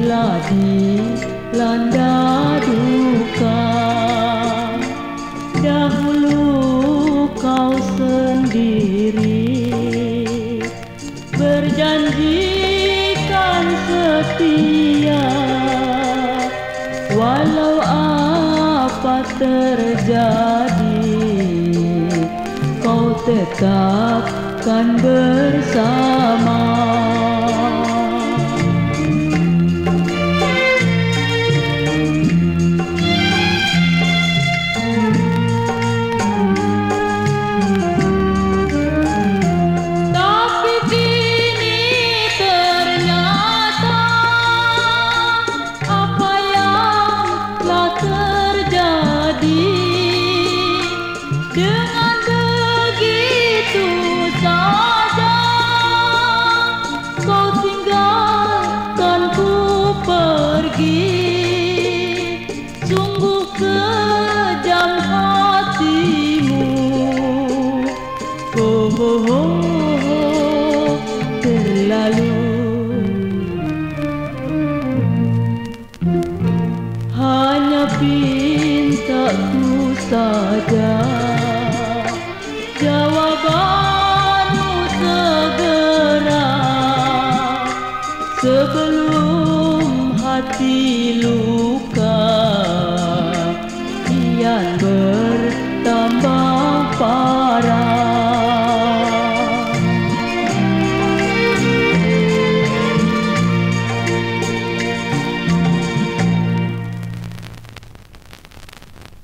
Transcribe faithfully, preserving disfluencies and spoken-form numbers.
bila dilanda duka. Dahulu kau sendiri berjanjikan setia, walau apa terjadi kau tetapkan bersama. Dengan begitu saja kau tinggalkan ku pergi. Sungguh kejam hatimu, oh, oh, oh, oh, terlalu. Hanya pintaku saja jawabanmu segera, sebelum hati luka kian bertambah parah.